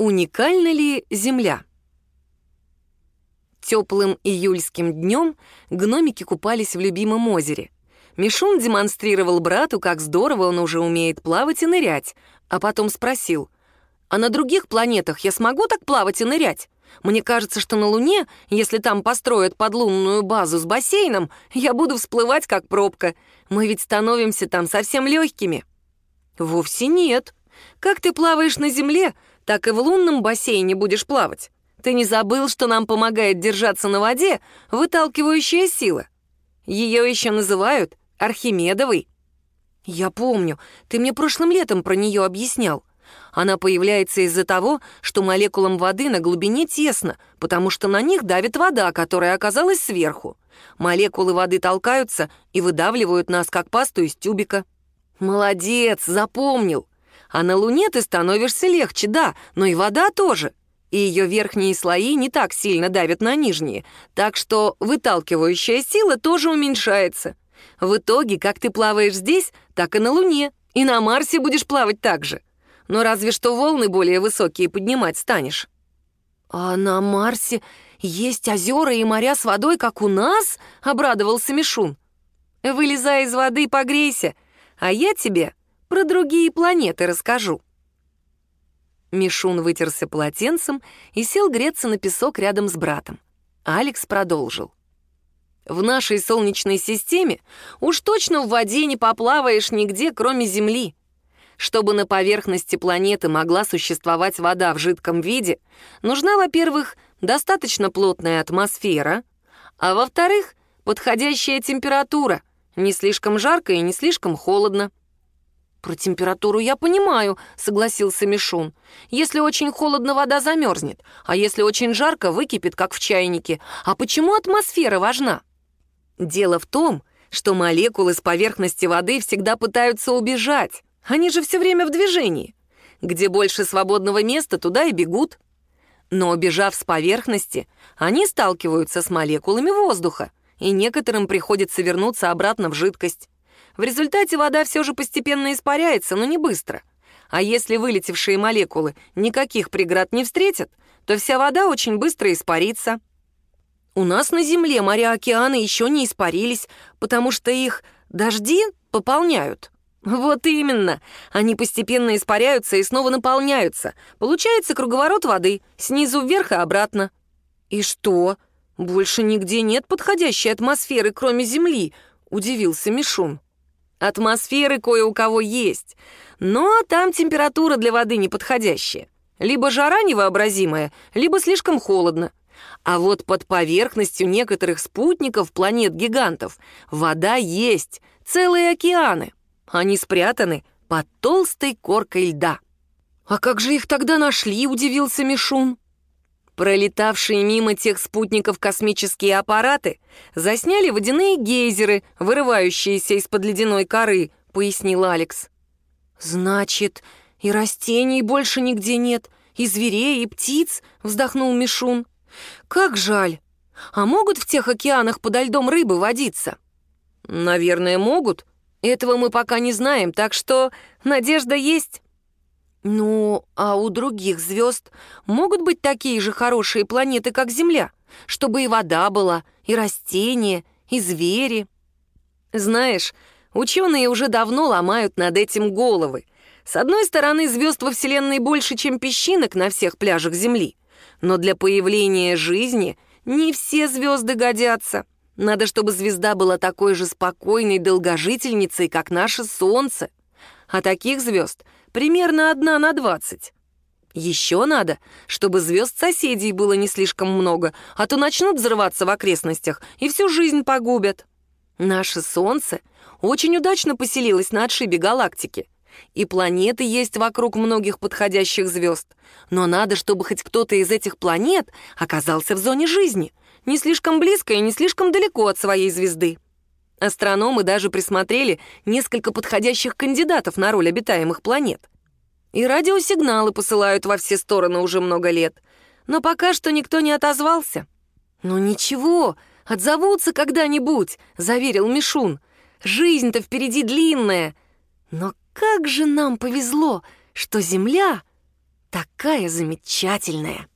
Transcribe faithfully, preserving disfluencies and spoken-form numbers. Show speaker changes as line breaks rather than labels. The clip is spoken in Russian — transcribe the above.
Уникальна ли Земля? Теплым июльским днем гномики купались в любимом озере. Мишун демонстрировал брату, как здорово он уже умеет плавать и нырять, а потом спросил: «А на других планетах я смогу так плавать и нырять? Мне кажется, что на Луне, если там построят подлунную базу с бассейном, я буду всплывать как пробка. Мы ведь становимся там совсем легкими». «Вовсе нет. Как ты плаваешь на Земле, так и в лунном бассейне будешь плавать. Ты не забыл, что нам помогает держаться на воде выталкивающая сила? Ее еще называют Архимедовой». «Я помню, ты мне прошлым летом про нее объяснял. Она появляется из-за того, что молекулам воды на глубине тесно, потому что на них давит вода, которая оказалась сверху. Молекулы воды толкаются и выдавливают нас, как пасту из тюбика». «Молодец, запомнил. А на Луне ты становишься легче, да, но и вода тоже. И ее верхние слои не так сильно давят на нижние, так что выталкивающая сила тоже уменьшается. В итоге, как ты плаваешь здесь, так и на Луне, и на Марсе будешь плавать так же. Но разве что волны более высокие поднимать станешь». «А на Марсе есть озера и моря с водой, как у нас?» — обрадовался Мишун. «Вылезай из воды, погрейся, а я тебе про другие планеты расскажу». Мишун вытерся полотенцем и сел греться на песок рядом с братом. Алекс продолжил. «В нашей Солнечной системе уж точно в воде не поплаваешь нигде, кроме Земли. Чтобы на поверхности планеты могла существовать вода в жидком виде, нужна, во-первых, достаточно плотная атмосфера, а во-вторых, подходящая температура, не слишком жарко и не слишком холодно». «Про температуру я понимаю», — согласился Мишун. «Если очень холодно, вода замерзнет, а если очень жарко, выкипит, как в чайнике. А почему атмосфера важна?» «Дело в том, что молекулы с поверхности воды всегда пытаются убежать. Они же все время в движении. Где больше свободного места, туда и бегут. Но, убежав с поверхности, они сталкиваются с молекулами воздуха, и некоторым приходится вернуться обратно в жидкость. В результате вода все же постепенно испаряется, но не быстро. А если вылетевшие молекулы никаких преград не встретят, то вся вода очень быстро испарится. У нас на Земле моря, океаны еще не испарились, потому что их дожди пополняют». «Вот именно. Они постепенно испаряются и снова наполняются. Получается круговорот воды, снизу вверх и обратно». «И что, больше нигде нет подходящей атмосферы, кроме Земли?» — удивился Мишун. «Атмосферы кое у кого есть, но там температура для воды неподходящая. Либо жара невообразимая, либо слишком холодно. А вот под поверхностью некоторых спутников планет-гигантов вода есть, целые океаны. Они спрятаны под толстой коркой льда». «А как же их тогда нашли?» — удивился Мишун. «Пролетавшие мимо тех спутников космические аппараты засняли водяные гейзеры, вырывающиеся из-под ледяной коры», — пояснил Алекс. «Значит, и растений больше нигде нет, и зверей, и птиц», — вздохнул Мишун. «Как жаль. А могут в тех океанах подо льдом рыбы водиться?» «Наверное, могут. Этого мы пока не знаем, так что надежда есть». «Ну, а у других звезд могут быть такие же хорошие планеты, как Земля, чтобы и вода была, и растения, и звери?» «Знаешь, ученые уже давно ломают над этим головы. С одной стороны, звезд во Вселенной больше, чем песчинок на всех пляжах Земли, но для появления жизни не все звезды годятся. Надо, чтобы звезда была такой же спокойной долгожительницей, как наше Солнце. А таких звезд примерно одна на двадцать. Еще надо, чтобы звезд соседей было не слишком много, а то начнут взрываться в окрестностях и всю жизнь погубят. Наше Солнце очень удачно поселилось на отшибе галактики. И планеты есть вокруг многих подходящих звезд. Но надо, чтобы хоть кто-то из этих планет оказался в зоне жизни, не слишком близко и не слишком далеко от своей звезды. Астрономы даже присмотрели несколько подходящих кандидатов на роль обитаемых планет. И радиосигналы посылают во все стороны уже много лет. Но пока что никто не отозвался. «Ну ничего, отзовутся когда-нибудь», — заверил Мишун. «Жизнь-то впереди длинная. Но как же нам повезло, что Земля такая замечательная.